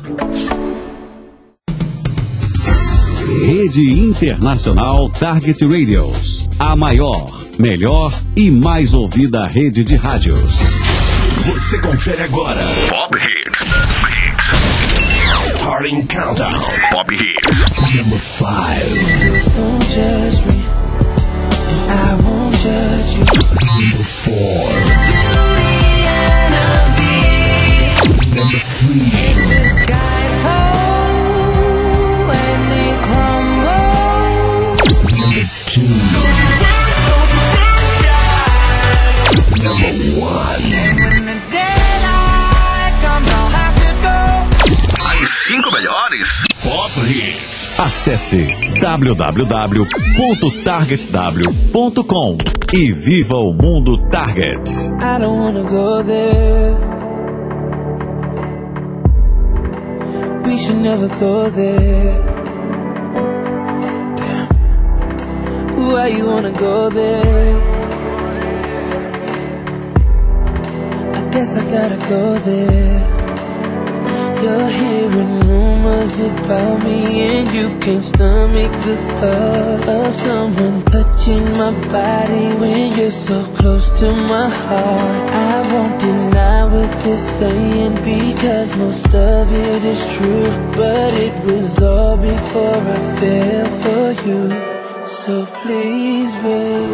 Rede Internacional Target Radios. A maior, melhor e mais ouvida rede de rádios. Você confere agora Pop Hits. Starting Countdown. Pop Hits. Number 5. Don't judge me, and I won't judge you. Number 4. Number 3. The sky falls and it crumbles. Number 2. Number 1. And when the daylight comes, I'll have to go. As 5 melhores Pop Hits. Acesse www.targetw.com e viva o mundo Target. I don't wanna go there. We should never go there. Damn. Why you wanna go there? I guess I gotta go there. You're hearing rumors about me and you can't stomach the thought of someone touching my body when you're so close to my heart. I won't deny what they're saying because most of it is true, but it was all before I fell for you. So please, babe,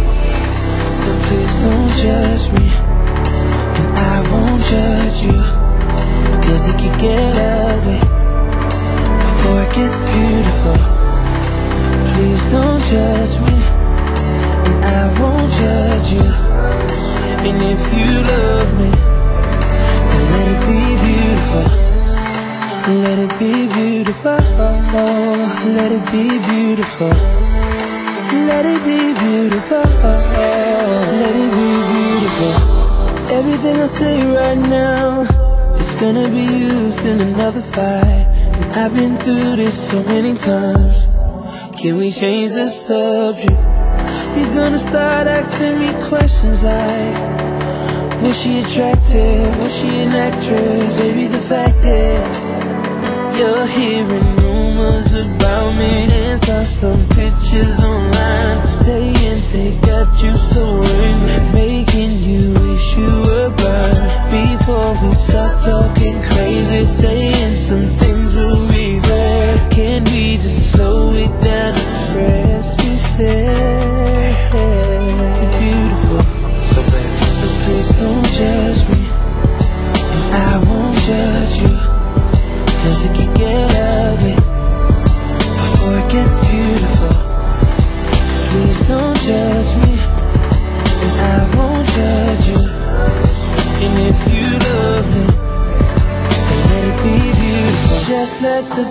so please don't judge me, and I won't judge you. 'Cause it can get ugly before it gets beautiful. Please don't judge me, and I won't judge you. And if you love me, then let it be beautiful. Let it be beautiful. Let it be beautiful. Let it be beautiful. Let it be beautiful. Everything I say right now, it's gonna be used in another fight. And I've been through this so many times. Can we change the subject? You're gonna start asking me questions like, was she attractive? Was she an actress? Baby, the fact is, you're hearing rumors about me and saw some pictures online saying they got you so angry, making you wish you were blind. Before we start talking crazy, saying some things we'll regret, can we just slow it down and rest? We said you're beautiful, so baby, so please don't judge me, and I won't judge you. 'Cause it can get ugly before it gets beautiful. Please don't judge me, and I won't judge you. And if you love me, then let it be beautiful. Just let the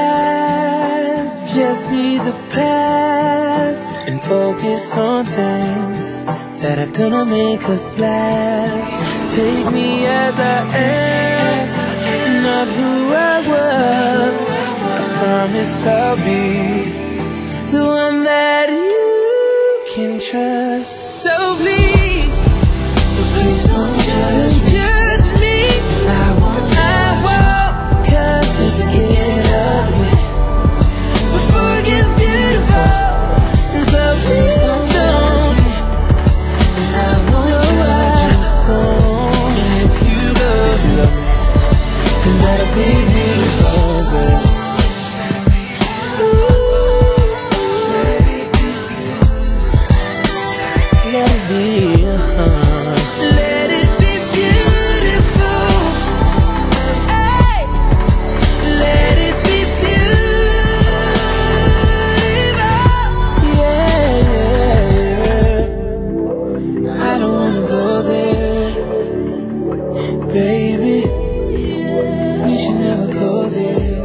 past just be the past, and focus on things that are gonna make us laugh. Take me as I am, not who I was. I promise I'll be the one that you can trust. So please don't judge me. I won't, 'cause it can get ugly before it gets beautiful. And so please don't judge me, and I won't judge you. And if you love me, and that'll be beautiful, babe. Let it be, Let it be beautiful. Hey, let it be beautiful. Yeah. I don't wanna go there, baby. We should never go there.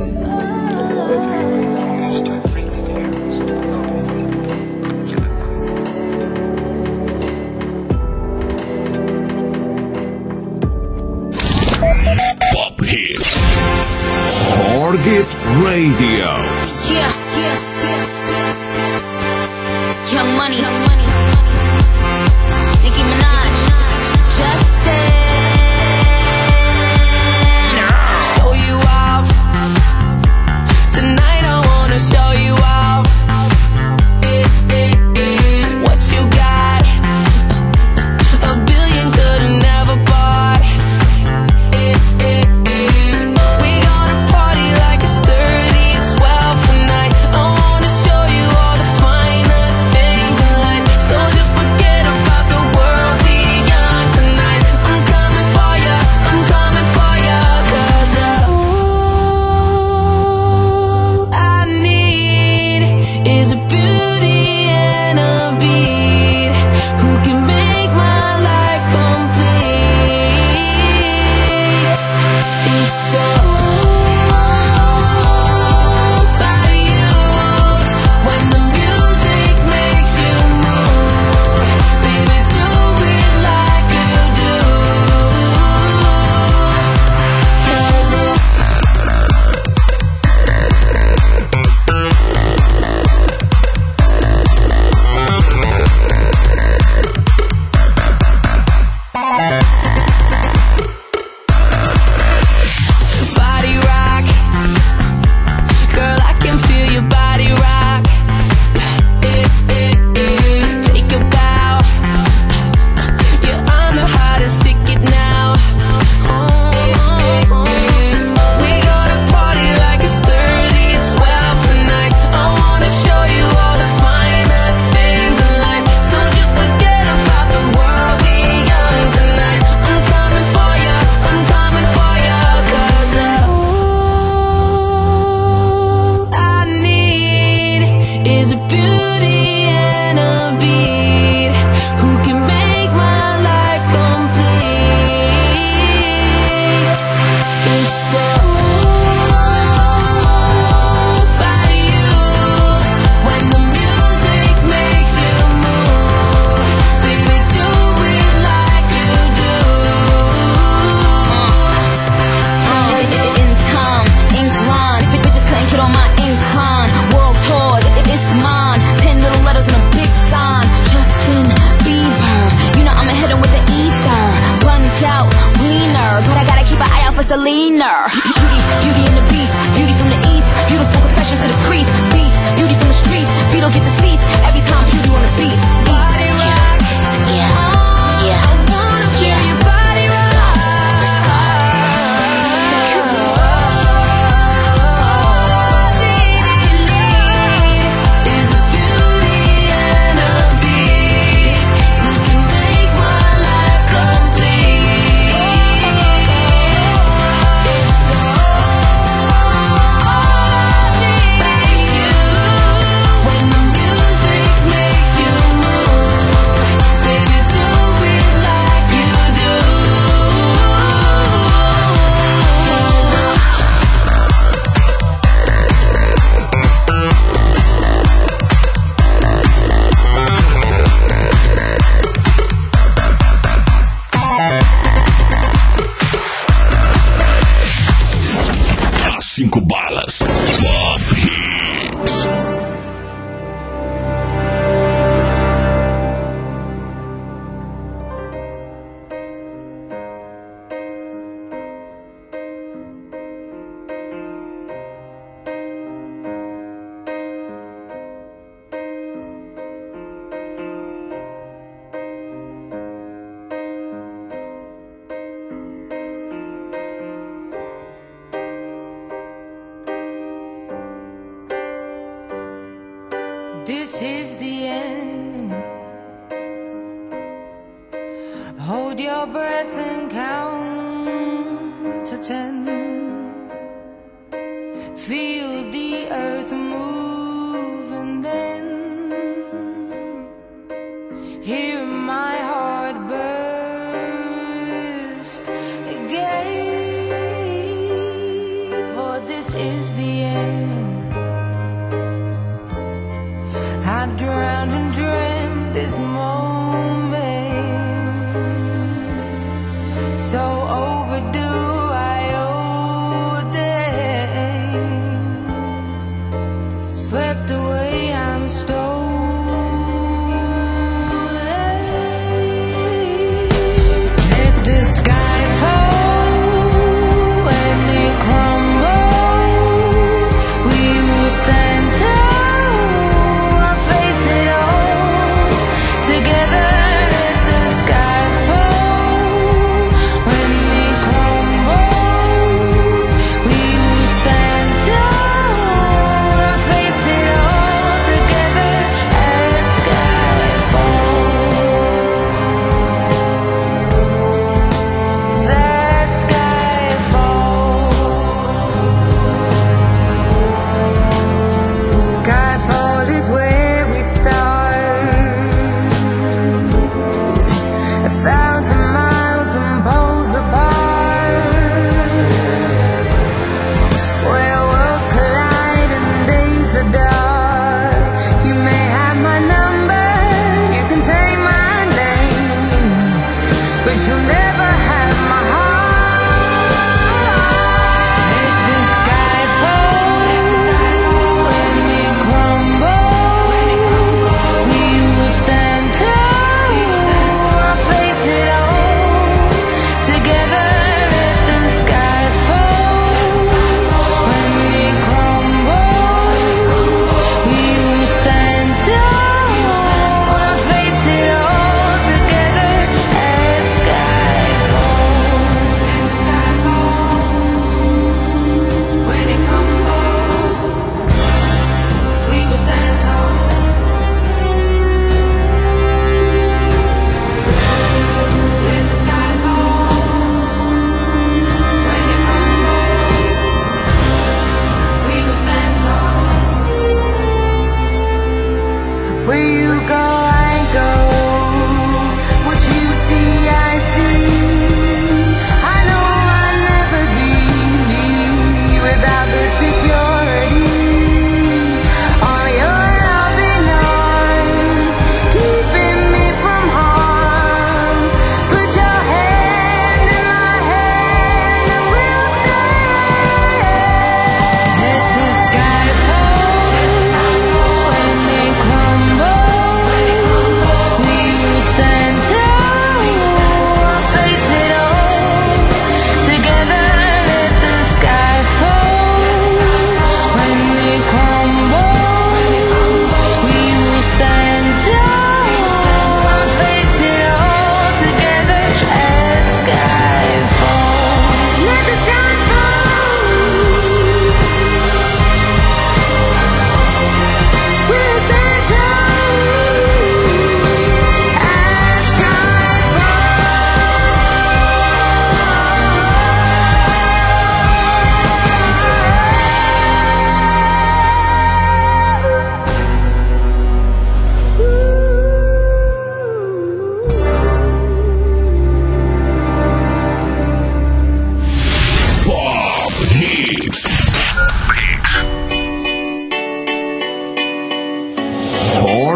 Pop Hits. Target Radio. Yeah. Young Money. Nicki Minaj. Justin. Show you off. cleaner. Beauty in the beast, beauty from the east, beautiful confessions to the priest. Beast, beauty from the streets, beat don't get the seats. Every time beauty on the beat. Body rock, yeah, yeah. I wanna feel your body rock. Let's go, let's go. Is a beauty and a beat. You can make my life complete. It's when the music makes you move, baby, do it like you do. As 5 balas. Pop Hits. This is the end. Hold your breath and count to 10. Feel the earth move and then hear my heart burst again. For this is the end. I drowned and dreamt this moment, so overdue I owed it. Swept away, I'm stolen. Let the sky fall and it crumbles.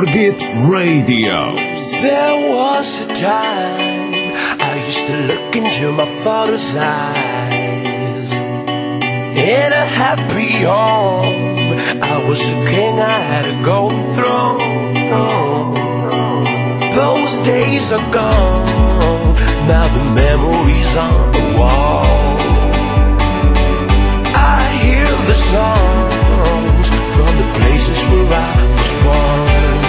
Target Radio. There was a time I used to look into my father's eyes. In a happy home, I was a king, I had a golden throne. Those days are gone, now the memories on the wall. I hear the songs from the places where I was born.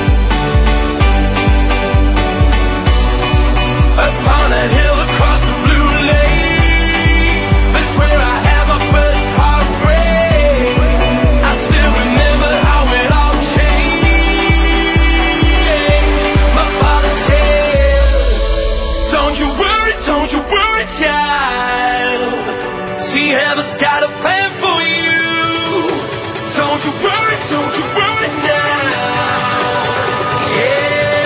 Upon a hill across the blue lake, that's where I had my first heartbreak. I still remember how it all changed. My father said, don't you worry, child. See, heaven's got a plan for you. Don't you worry now. Yeah.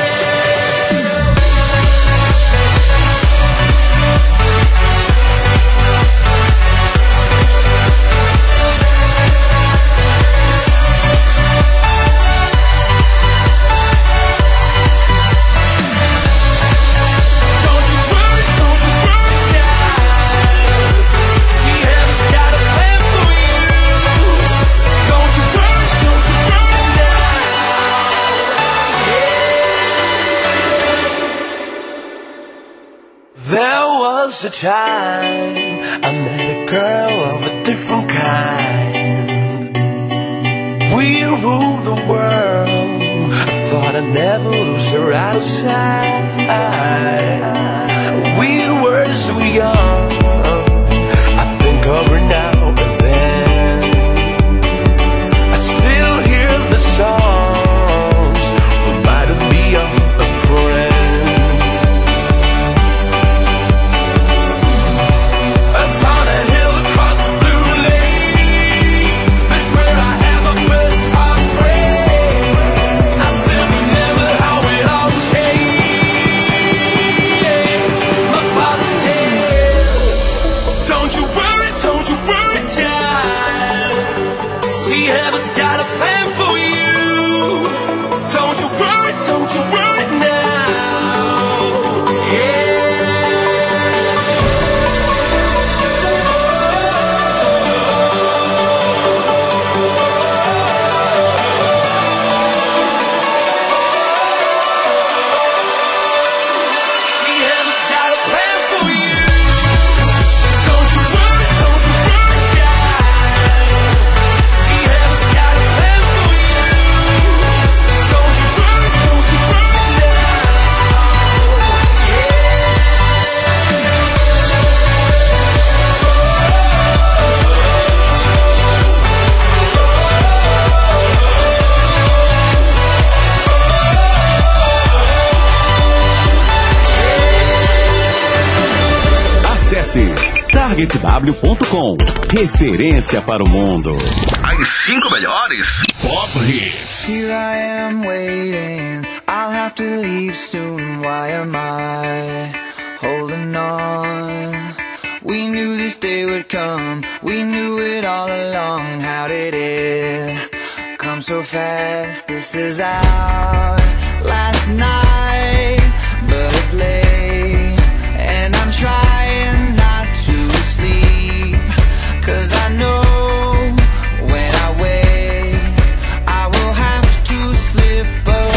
A time I met a girl of a different kind. We ruled the world. I thought I'd never lose her out of sight. We were so young. I think of her now and then. I still hear the songs, reminding me of a friend. targetw.com, referência para o mundo. As 5 melhores Pop Hits. Here I am waiting, I'll have to leave soon. Why am I holding on? We knew this day would come, we knew it all along. How did it come so fast? This is our last night, but it's late, and I'm trying not to sleep, 'cause I know when I wake I will have to slip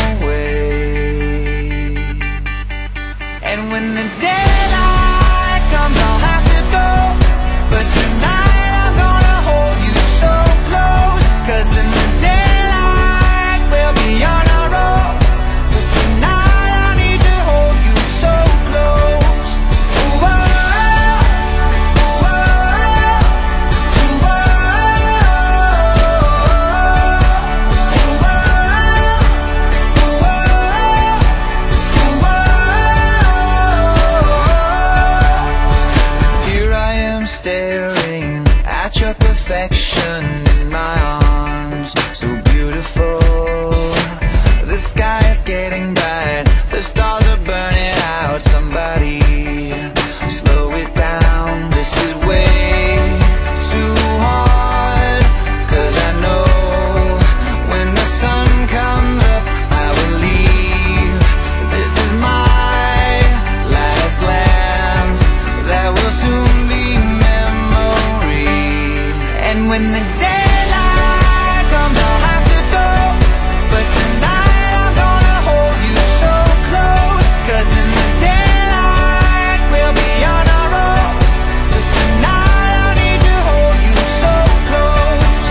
away. And when the daylight comes I'll have to go, but tonight I'm gonna hold you so close, 'cause in the daylight we'll be on our own, but tonight I need to hold you so close. Ooh, oh, ooh, oh, ooh, oh, ooh, oh. Here I am staring at your perfection in my arms, so beautiful. The sky is getting bright, the stars are burning out. Somebody slow it down, this is way too hard, 'cause I know when the sun comes up I And when the daylight comes, I'll have to go. But tonight I'm gonna hold you so close. 'Cause in the daylight we'll be on our own. But tonight I need to hold you so close.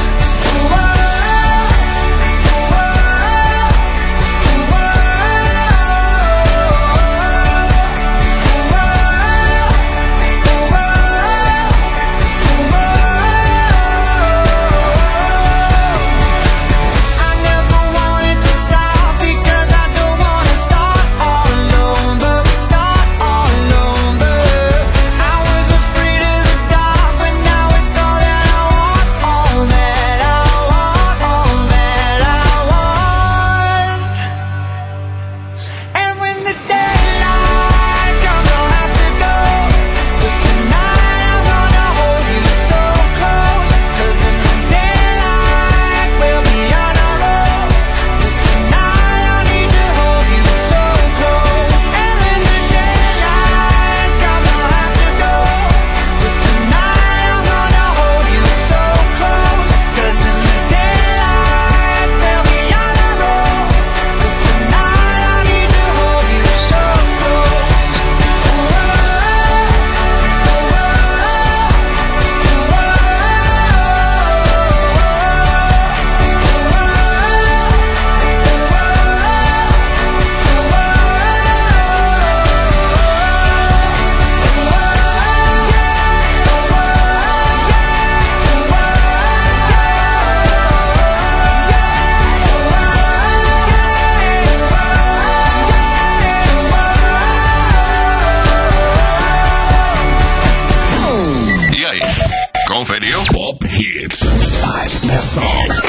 Conferiu? Pop Hits. 5 best songs.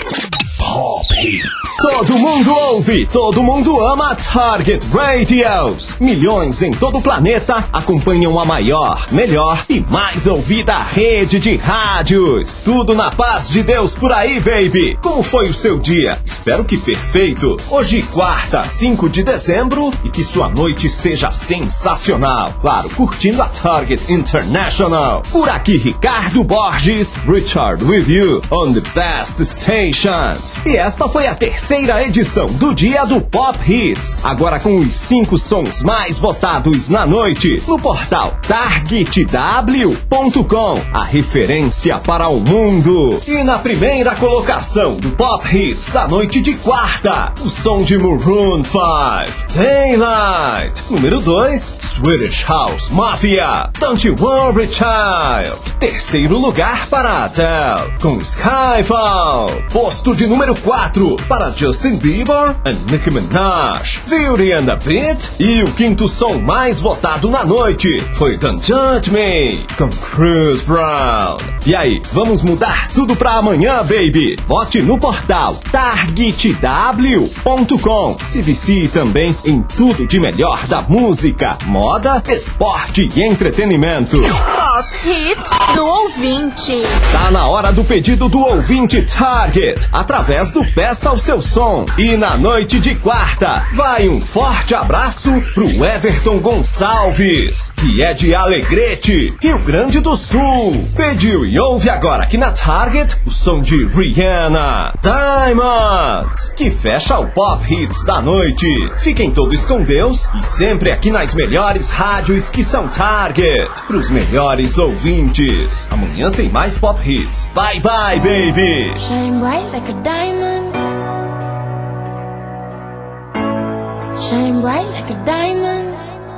Pop Hits. Todo mundo ouve, todo mundo ama Target Radios. Milhões em todo o planeta acompanham a maior, melhor e mais ouvida rede de rádios. Tudo na paz de Deus por aí, baby. Como foi o seu dia? Espero que perfeito. Hoje, quarta, 5 de dezembro, e que sua noite seja sensacional. Claro, curtindo a Target International. Por aqui, Ricardo Borges, Richard with you on the best stations. E esta foi a terceira edição do Dia do Pop Hits. Agora com os 5 sons mais votados na noite no portal targetw.com, a referência para o mundo. E na primeira colocação do Pop Hits da noite de quarta, o som de Maroon 5, Daylight. Número 2, Swedish House Mafia, Don't You Worry Child. Terceiro lugar para Adele, com Skyfall. Posto de número 4 para Justin Bieber e Nicki Minaj, Beauty and the Beat. E o quinto som mais votado na noite foi Don't Judge Me, com Chris Brown. E aí, vamos mudar tudo pra amanhã, baby? Vote no portal targetw.com. Se vicie também em tudo de melhor da música, moda, esporte e entretenimento. Pop Hits do ouvinte. Tá na hora do pedido do ouvinte Target, através do Peça o Seu Som. E na noite de quarta, vai um forte abraço pro Everton Gonçalves, que é de Alegrete, Rio Grande do Sul. Pediu e ouve agora aqui na Target o som de Rihanna, Diamond, que fecha o Pop Hits da noite. Fiquem todos com Deus e sempre aqui nas melhores rádios que são Target, pros melhores ouvintes. Amanhã tem mais Pop Hits. Bye bye, baby. Shine bright like a diamond. Shine bright like a diamond.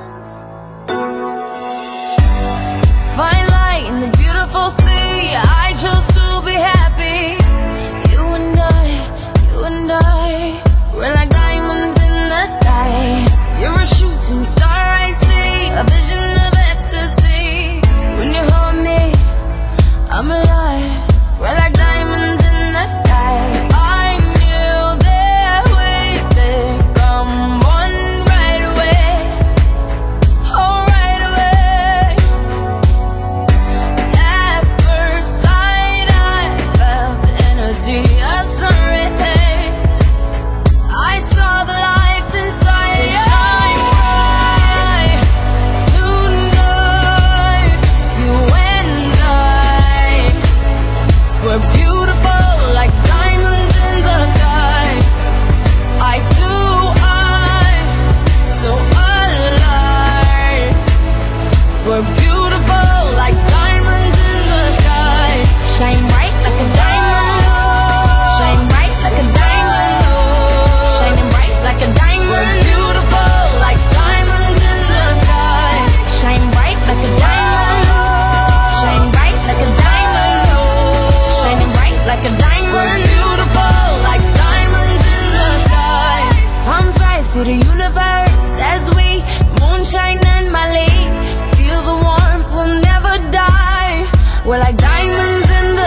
Fine light in the beautiful sea. I chose to be happy. You and I, we're like diamonds in the sky. You're a shooting star, I see, a vision of ecstasy. When you hold me, I'm alive. We're like diamonds in the sky. I knew that we'd become one right away.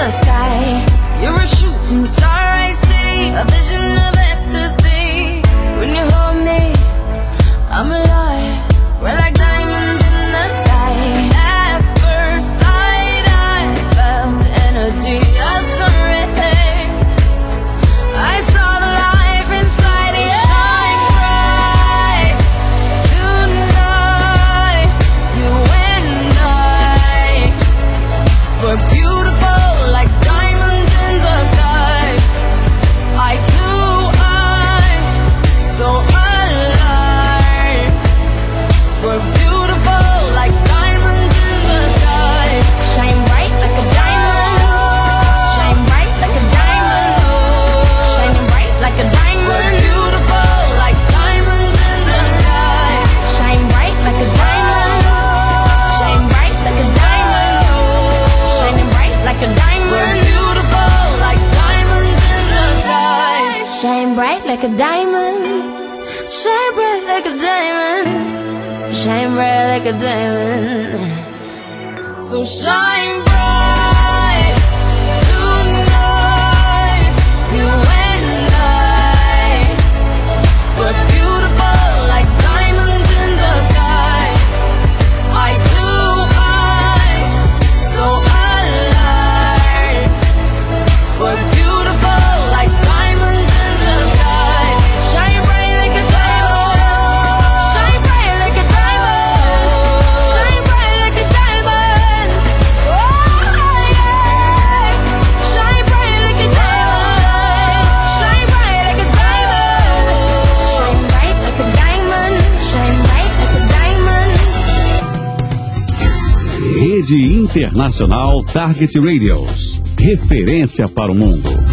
the sky. You're a shooting star, I see, a vision of ecstasy. When you hold me, I'm alive. We're like diamonds in the sky. At first sight, I felt energy of sun rays. I saw the life inside you. Shine bright tonight. You and I were beautiful like diamonds in the sky. I too am so alive. We're beautiful like diamonds in the sky. Shine bright like a diamond. Shine bright like a diamond. Shining bright like a diamond. We're beautiful like diamonds in the sky. Shine bright like a diamond. Shine bright like a diamond. Shining bright like a diamond. We're beautiful like diamonds in the sky. Shine bright like a diamond. Shine bright like a diamond. Shine bright like a diamond. So shine bright tonight. You and I were beautiful like diamonds in the sky. I too am so alive. We're beautiful like diamonds in the sky. Shine bright like a diamond. Shine bright like a diamond. Shine bright like a diamond. Oh yeah. Shine bright like a diamond. Shine bright like a diamond. Shine bright like a diamond. Shine bright like a diamond. Rede Internacional Target Radios. Referência para o mundo.